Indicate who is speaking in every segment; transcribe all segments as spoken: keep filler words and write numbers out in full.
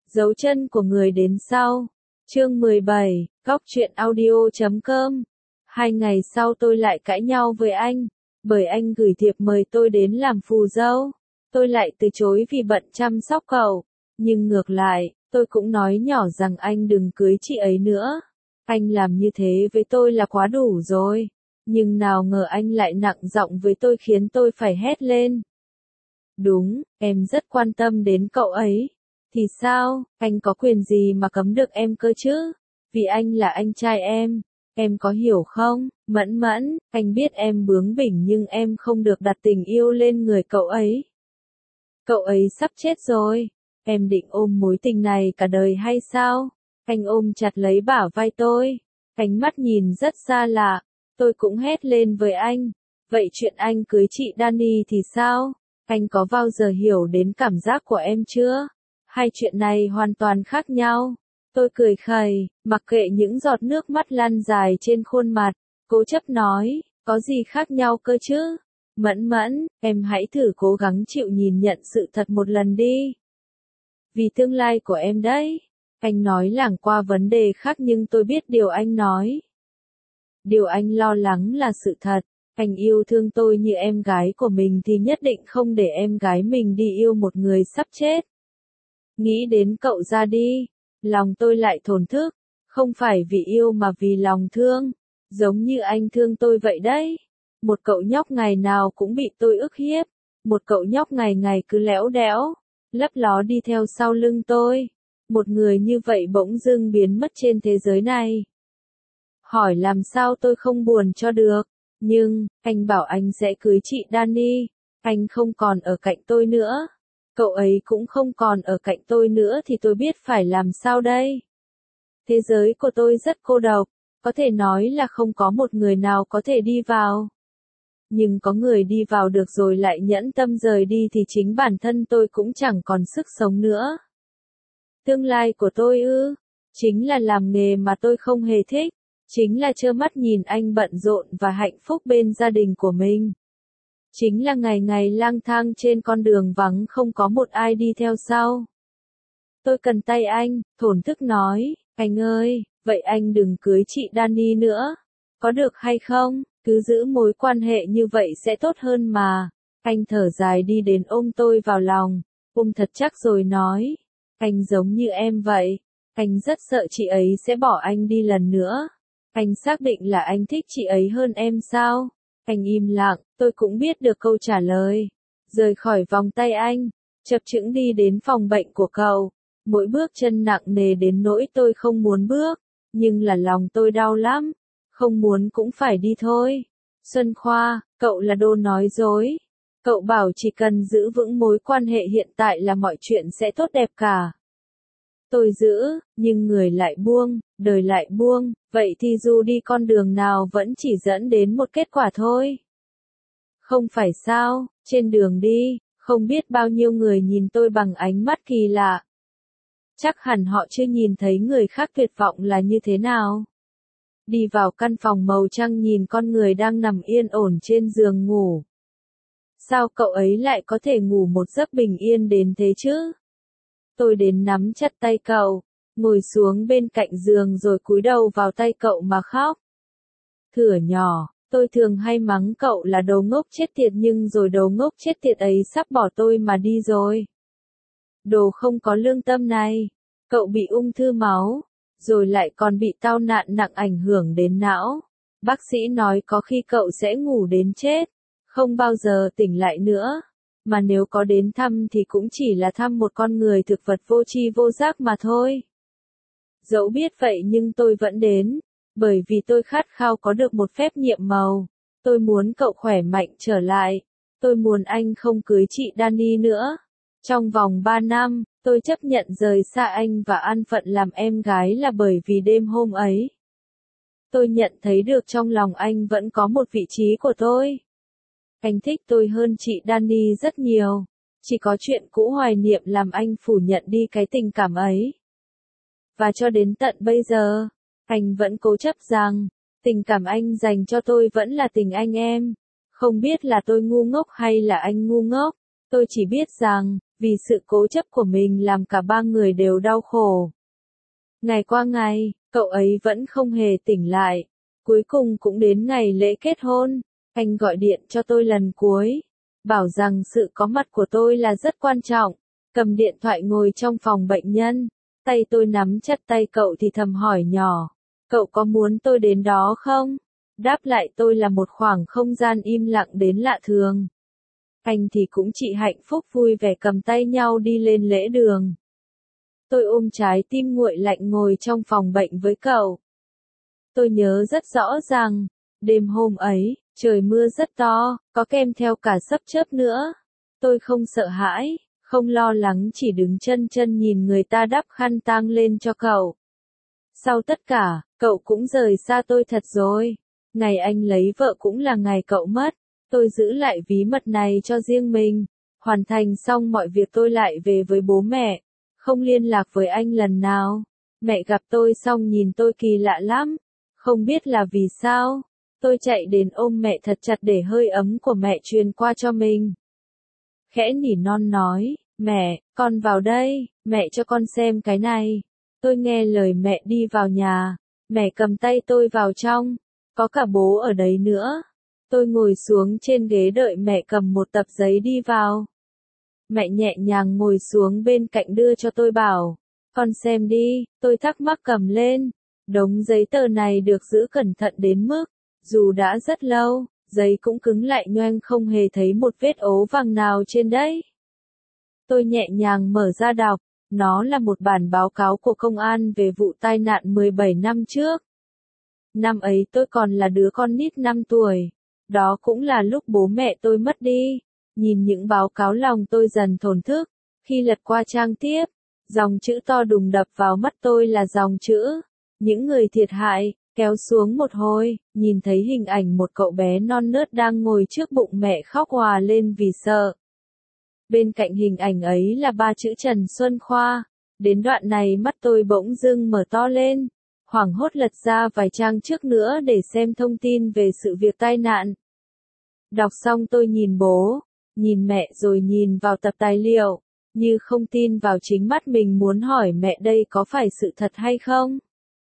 Speaker 1: Dấu chân của người đến sau. Chương mười bảy, góc truyện audio chấm com. Hai ngày sau tôi lại cãi nhau với anh, bởi anh gửi thiệp mời tôi đến làm phù dâu. Tôi lại từ chối vì bận chăm sóc cậu. Nhưng ngược lại, tôi cũng nói nhỏ rằng anh đừng cưới chị ấy nữa. Anh làm như thế với tôi là quá đủ rồi. Nhưng nào ngờ anh lại nặng giọng với tôi khiến tôi phải hét lên. Đúng, em rất quan tâm đến cậu ấy. Thì sao, anh có quyền gì mà cấm được em cơ chứ? Vì anh là anh trai em. Em có hiểu không, Mẫn Mẫn, anh biết em bướng bỉnh nhưng em không được đặt tình yêu lên người cậu ấy. Cậu ấy sắp chết rồi. Em định ôm mối tình này cả đời hay sao? Anh ôm chặt lấy bả vai tôi. Ánh mắt nhìn rất xa lạ. Tôi cũng hét lên với anh. Vậy chuyện anh cưới chị Dani thì sao? Anh có bao giờ hiểu đến cảm giác của em chưa? Hai chuyện này hoàn toàn khác nhau. Tôi cười khẩy, mặc kệ những giọt nước mắt lăn dài trên khuôn mặt, cố chấp nói, có gì khác nhau cơ chứ? Mẫn Mẫn, em hãy thử cố gắng chịu nhìn nhận sự thật một lần đi. Vì tương lai của em đấy. Anh nói lảng qua vấn đề khác nhưng tôi biết điều anh nói. Điều anh lo lắng là sự thật. Anh yêu thương tôi như em gái của mình thì nhất định không để em gái mình đi yêu một người sắp chết. Nghĩ đến cậu ra đi. Lòng tôi lại thổn thức. Không phải vì yêu mà vì lòng thương. Giống như anh thương tôi vậy đấy. Một cậu nhóc ngày nào cũng bị tôi ức hiếp. Một cậu nhóc ngày ngày cứ lẽo đẽo, lấp ló đi theo sau lưng tôi. Một người như vậy bỗng dưng biến mất trên thế giới này. Hỏi làm sao tôi không buồn cho được. Nhưng, anh bảo anh sẽ cưới chị Dani. Anh không còn ở cạnh tôi nữa. Cậu ấy cũng không còn ở cạnh tôi nữa thì tôi biết phải làm sao đây. Thế giới của tôi rất cô độc. Có thể nói là không có một người nào có thể đi vào. Nhưng có người đi vào được rồi lại nhẫn tâm rời đi thì chính bản thân tôi cũng chẳng còn sức sống nữa. Tương lai của tôi ư? Chính là làm nghề mà tôi không hề thích. Chính là trơ mắt nhìn anh bận rộn và hạnh phúc bên gia đình của mình. Chính là ngày ngày lang thang trên con đường vắng không có một ai đi theo sau. Tôi cần tay anh, thổn thức nói, anh ơi, vậy anh đừng cưới chị Dani nữa. Có được hay không? Cứ giữ mối quan hệ như vậy sẽ tốt hơn mà. Anh thở dài đi đến ôm tôi vào lòng, ôm thật chắc rồi nói. Anh giống như em vậy. Anh rất sợ chị ấy sẽ bỏ anh đi lần nữa. Anh xác định là anh thích chị ấy hơn em sao? Anh im lặng, tôi cũng biết được câu trả lời. Rời khỏi vòng tay anh, chập chững đi đến phòng bệnh của cậu. Mỗi bước chân nặng nề đến nỗi tôi không muốn bước. Nhưng là lòng tôi đau lắm. Không muốn cũng phải đi thôi. Xuân Khoa, cậu là đồ nói dối. Cậu bảo chỉ cần giữ vững mối quan hệ hiện tại là mọi chuyện sẽ tốt đẹp cả. Tôi giữ, nhưng người lại buông, đời lại buông, vậy thì dù đi con đường nào vẫn chỉ dẫn đến một kết quả thôi. Không phải sao, trên đường đi, không biết bao nhiêu người nhìn tôi bằng ánh mắt kỳ lạ. Chắc hẳn họ chưa nhìn thấy người khác tuyệt vọng là như thế nào. Đi vào căn phòng màu trắng nhìn con người đang nằm yên ổn trên giường ngủ. Sao cậu ấy lại có thể ngủ một giấc bình yên đến thế chứ? Tôi đến nắm chặt tay cậu, ngồi xuống bên cạnh giường rồi cúi đầu vào tay cậu mà khóc. Thửa nhỏ, tôi thường hay mắng cậu là đồ ngốc chết tiệt nhưng rồi đồ ngốc chết tiệt ấy sắp bỏ tôi mà đi rồi. Đồ không có lương tâm này, cậu bị ung thư máu, rồi lại còn bị tao nạn nặng ảnh hưởng đến não. Bác sĩ nói có khi cậu sẽ ngủ đến chết, không bao giờ tỉnh lại nữa. Mà nếu có đến thăm thì cũng chỉ là thăm một con người thực vật vô tri vô giác mà thôi. Dẫu biết vậy nhưng tôi vẫn đến, bởi vì tôi khát khao có được một phép nhiệm màu. Tôi muốn cậu khỏe mạnh trở lại. Tôi muốn anh không cưới chị Dani nữa. Trong vòng ba năm, tôi chấp nhận rời xa anh và an phận làm em gái là bởi vì đêm hôm ấy. Tôi nhận thấy được trong lòng anh vẫn có một vị trí của tôi. Anh thích tôi hơn chị Dani rất nhiều. Chỉ có chuyện cũ hoài niệm làm anh phủ nhận đi cái tình cảm ấy. Và cho đến tận bây giờ, anh vẫn cố chấp rằng, tình cảm anh dành cho tôi vẫn là tình anh em. Không biết là tôi ngu ngốc hay là anh ngu ngốc. Tôi chỉ biết rằng, vì sự cố chấp của mình làm cả ba người đều đau khổ. Ngày qua ngày, cậu ấy vẫn không hề tỉnh lại. Cuối cùng cũng đến ngày lễ kết hôn, anh gọi điện cho tôi lần cuối, bảo rằng sự có mặt của tôi là rất quan trọng. Cầm điện thoại ngồi trong phòng bệnh nhân, tay tôi nắm chặt tay cậu thì thầm hỏi nhỏ, cậu có muốn tôi đến đó không? Đáp lại tôi là một khoảng không gian im lặng đến lạ thường. Anh thì cũng chỉ hạnh phúc vui vẻ cầm tay nhau đi lên lễ đường. Tôi ôm trái tim nguội lạnh ngồi trong phòng bệnh với cậu. Tôi nhớ rất rõ ràng, đêm hôm ấy, trời mưa rất to, có kèm theo cả sấm chớp nữa. Tôi không sợ hãi, không lo lắng, chỉ đứng chân chân nhìn người ta đắp khăn tang lên cho cậu. Sau tất cả, cậu cũng rời xa tôi thật rồi. Ngày anh lấy vợ cũng là ngày cậu mất. Tôi giữ lại bí mật này cho riêng mình. Hoàn thành xong mọi việc tôi lại về với bố mẹ. Không liên lạc với anh lần nào. Mẹ gặp tôi xong nhìn tôi kỳ lạ lắm. Không biết là vì sao. Tôi chạy đến ôm mẹ thật chặt để hơi ấm của mẹ truyền qua cho mình. Khẽ nỉ non nói, mẹ, con vào đây, mẹ cho con xem cái này. Tôi nghe lời mẹ đi vào nhà. Mẹ cầm tay tôi vào trong. Có cả bố ở đấy nữa. Tôi ngồi xuống trên ghế đợi mẹ cầm một tập giấy đi vào. Mẹ nhẹ nhàng ngồi xuống bên cạnh đưa cho tôi bảo, con xem đi, tôi thắc mắc cầm lên. Đống giấy tờ này được giữ cẩn thận đến mức, dù đã rất lâu, giấy cũng cứng lại nhoeng không hề thấy một vết ố vàng nào trên đấy. Tôi nhẹ nhàng mở ra đọc, nó là một bản báo cáo của công an về vụ tai nạn mười bảy năm trước. Năm ấy tôi còn là đứa con nít năm tuổi. Đó cũng là lúc bố mẹ tôi mất đi. Nhìn những báo cáo lòng tôi dần thổn thức. Khi lật qua trang tiếp, dòng chữ to đùng đập vào mắt tôi là dòng chữ. Những người thiệt hại, kéo xuống một hồi, nhìn thấy hình ảnh một cậu bé non nớt đang ngồi trước bụng mẹ khóc òa lên vì sợ. Bên cạnh hình ảnh ấy là ba chữ Trần Xuân Khoa. Đến đoạn này mắt tôi bỗng dưng mở to lên. Hoảng hốt lật ra vài trang trước nữa để xem thông tin về sự việc tai nạn. Đọc xong tôi nhìn bố, nhìn mẹ rồi nhìn vào tập tài liệu, như không tin vào chính mắt mình, muốn hỏi mẹ đây có phải sự thật hay không.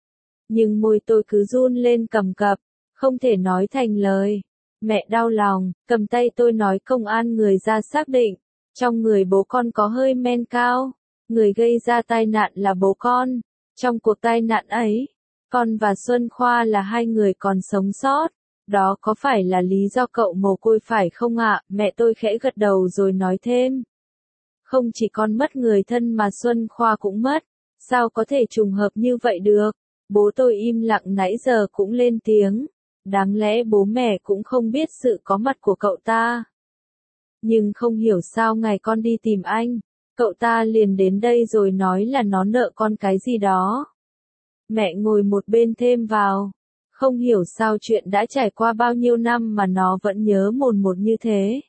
Speaker 1: Nhưng môi tôi cứ run lên cầm cập, không thể nói thành lời. Mẹ đau lòng, cầm tay tôi nói công an người ra xác định, trong người bố con có hơi men cao, người gây ra tai nạn là bố con. Trong cuộc tai nạn ấy, con và Xuân Khoa là hai người còn sống sót. Đó có phải là lý do cậu mồ côi phải không ạ? Mẹ tôi khẽ gật đầu rồi nói thêm. Không chỉ con mất người thân mà Xuân Khoa cũng mất. Sao có thể trùng hợp như vậy được? Bố tôi im lặng nãy giờ cũng lên tiếng. Đáng lẽ bố mẹ cũng không biết sự có mặt của cậu ta. Nhưng không hiểu sao ngày con đi tìm anh, cậu ta liền đến đây rồi nói là nó nợ con cái gì đó. Mẹ ngồi một bên thêm vào. Không hiểu sao chuyện đã trải qua bao nhiêu năm mà nó vẫn nhớ mồn một như thế.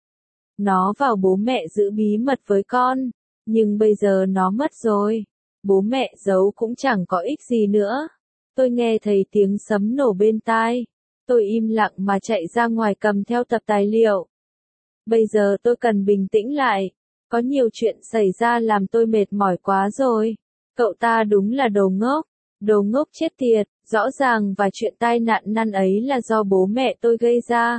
Speaker 1: Nó vào bố mẹ giữ bí mật với con, nhưng bây giờ nó mất rồi. Bố mẹ giấu cũng chẳng có ích gì nữa. Tôi nghe thấy tiếng sấm nổ bên tai. Tôi im lặng mà chạy ra ngoài cầm theo tập tài liệu. Bây giờ tôi cần bình tĩnh lại. Có nhiều chuyện xảy ra làm tôi mệt mỏi quá rồi. Cậu ta đúng là đồ ngốc. Đồ ngốc chết tiệt, rõ ràng và chuyện tai nạn năm ấy là do bố mẹ tôi gây ra.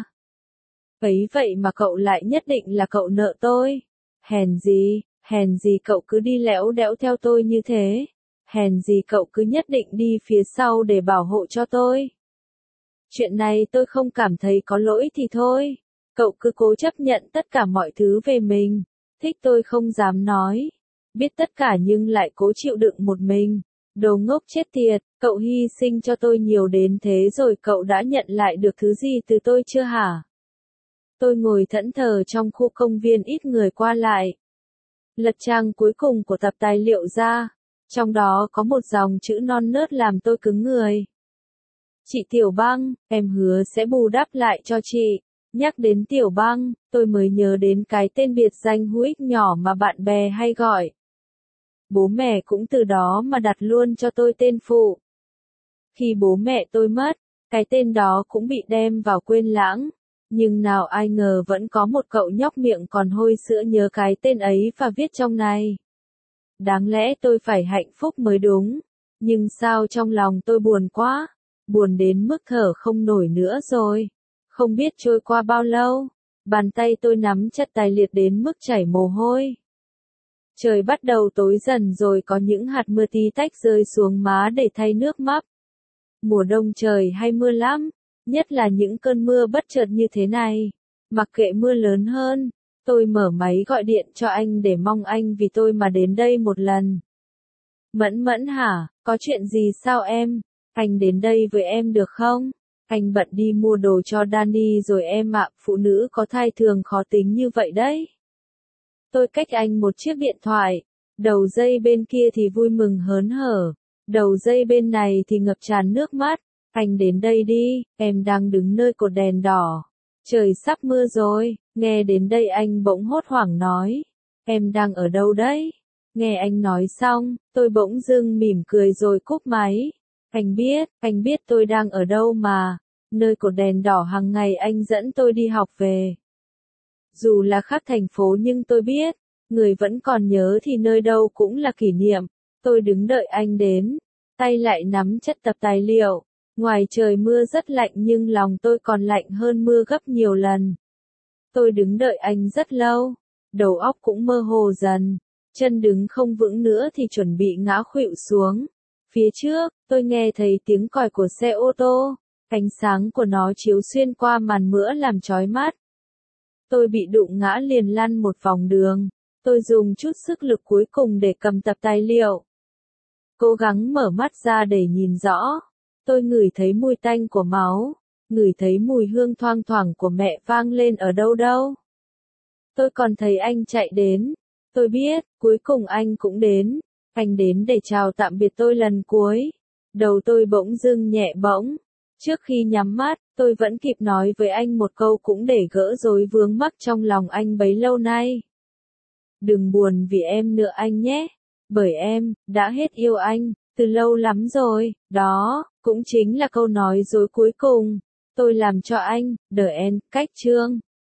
Speaker 1: Ấy vậy mà cậu lại nhất định là cậu nợ tôi. Hèn gì, hèn gì cậu cứ đi lẽo đẽo theo tôi như thế. Hèn gì cậu cứ nhất định đi phía sau để bảo hộ cho tôi. Chuyện này tôi không cảm thấy có lỗi thì thôi. Cậu cứ cố chấp nhận tất cả mọi thứ về mình. Thích tôi không dám nói. Biết tất cả nhưng lại cố chịu đựng một mình. Đồ ngốc chết tiệt, cậu hy sinh cho tôi nhiều đến thế rồi cậu đã nhận lại được thứ gì từ tôi chưa hả? Tôi ngồi thẫn thờ trong khu công viên ít người qua lại. Lật trang cuối cùng của tập tài liệu ra. Trong đó có một dòng chữ non nớt làm tôi cứng người. Chị Tiểu Băng, em hứa sẽ bù đắp lại cho chị. Nhắc đến Tiểu Băng, tôi mới nhớ đến cái tên biệt danh hữu ích nhỏ mà bạn bè hay gọi. Bố mẹ cũng từ đó mà đặt luôn cho tôi tên phụ. Khi bố mẹ tôi mất, cái tên đó cũng bị đem vào quên lãng. Nhưng nào ai ngờ vẫn có một cậu nhóc miệng còn hôi sữa nhớ cái tên ấy và viết trong này. Đáng lẽ tôi phải hạnh phúc mới đúng. Nhưng sao trong lòng tôi buồn quá. Buồn đến mức thở không nổi nữa rồi. Không biết trôi qua bao lâu. Bàn tay tôi nắm chặt tài liệt đến mức chảy mồ hôi. Trời bắt đầu tối dần rồi có những hạt mưa tí tách rơi xuống má để thay nước mắt. Mùa đông trời hay mưa lắm. Nhất là những cơn mưa bất chợt như thế này. Mặc kệ mưa lớn hơn, tôi mở máy gọi điện cho anh để mong anh vì tôi mà đến đây một lần. Mẫn Mẫn hả, có chuyện gì sao em? Anh đến đây với em được không? Anh bận đi mua đồ cho Danny rồi em ạ, phụ nữ có thai thường khó tính như vậy đấy. Tôi cách anh một chiếc điện thoại, đầu dây bên kia thì vui mừng hớn hở, đầu dây bên này thì ngập tràn nước mắt. Anh đến đây đi, em đang đứng nơi cột đèn đỏ. Trời sắp mưa rồi, nghe đến đây anh bỗng hốt hoảng nói. Em đang ở đâu đấy? Nghe anh nói xong, tôi bỗng dưng mỉm cười rồi cúp máy. Anh biết, anh biết tôi đang ở đâu mà. Nơi cột đèn đỏ hàng ngày anh dẫn tôi đi học về. Dù là khác thành phố nhưng tôi biết, người vẫn còn nhớ thì nơi đâu cũng là kỷ niệm. Tôi đứng đợi anh đến, tay lại nắm chặt tập tài liệu. Ngoài trời mưa rất lạnh nhưng lòng tôi còn lạnh hơn mưa gấp nhiều lần. Tôi đứng đợi anh rất lâu, đầu óc cũng mơ hồ dần, chân đứng không vững nữa thì chuẩn bị ngã khuỵu xuống. Phía trước, tôi nghe thấy tiếng còi của xe ô tô, ánh sáng của nó chiếu xuyên qua màn mưa làm chói mắt. Tôi bị đụng ngã liền lăn một vòng đường, tôi dùng chút sức lực cuối cùng để cầm tập tài liệu. Cố gắng mở mắt ra để nhìn rõ. Tôi ngửi thấy mùi tanh của máu, ngửi thấy mùi hương thoang thoảng của mẹ vang lên ở đâu đâu. Tôi còn thấy anh chạy đến. Tôi biết, cuối cùng anh cũng đến. Anh đến để chào tạm biệt tôi lần cuối. Đầu tôi bỗng dưng nhẹ bỗng. Trước khi nhắm mắt, tôi vẫn kịp nói với anh một câu cũng để gỡ rối vướng mắc trong lòng anh bấy lâu nay. Đừng buồn vì em nữa anh nhé. Bởi em, đã hết yêu anh, từ lâu lắm rồi, đó, cũng chính là câu nói dối cuối cùng. Tôi làm cho anh, The End, cách chương.